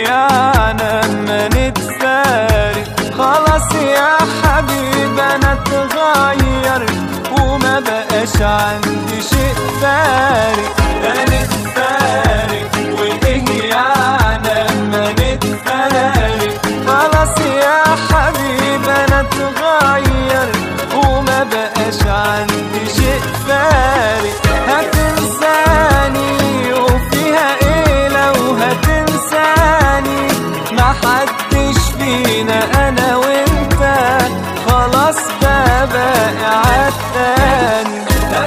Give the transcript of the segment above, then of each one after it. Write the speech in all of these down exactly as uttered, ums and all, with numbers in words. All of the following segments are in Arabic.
يعني اما نتفارق؟ خلاص يا حبيبي انا اتغير وما بقاش عندي شيء فارق. هنتفارق وايه يعني اما نتفارق؟ خلاص يا حبيبي انا اتغير وما بقاش عندي شيء فارق. هتنساني وفيها ايه لو هتنساني؟ محدش فينا انا وانت خلاص ده باقي عالتاني.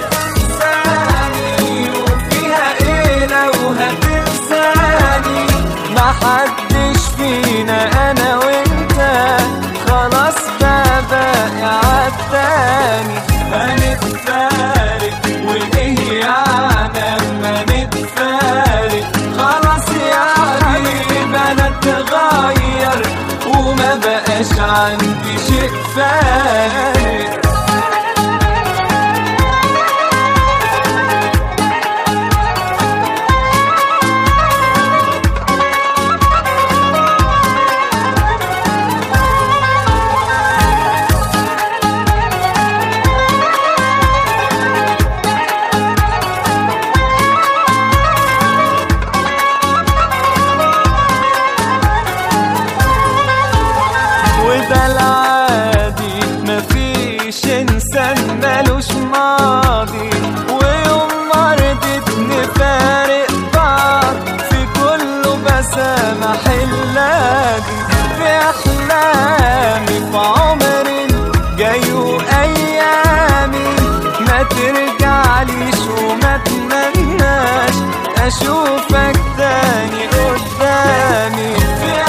هتنساني وفيها ايه لو هتنساني؟ محدش فينا انا وانت خلاص ده باقي عالتاني. هنتفارق وايه يعني اما نتفارق؟ خلاص يا حبيبي انا اتغير وما بقاش عندي شيء فارق. وده العادي مفيش انسان مالوش ماضي، ويوم ما رضيت نفارق بعض في كله بسامح اللاجي. في احلامي في عمري جاي وايامي ما ترجعليش وما اتمناش اشوفك تاني قدامي. في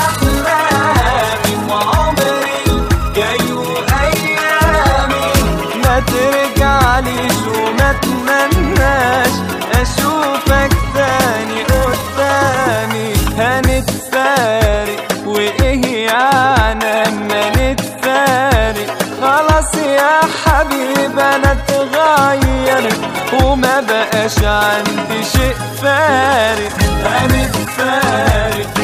ترجعليش وما اتمناش اشوفك تاني قدامي. هنتفارق وايه يعني اما نتفارق؟ خلاص يا حبيبي انا اتغير وما بقاش عندي شيء فارق. هنتفارق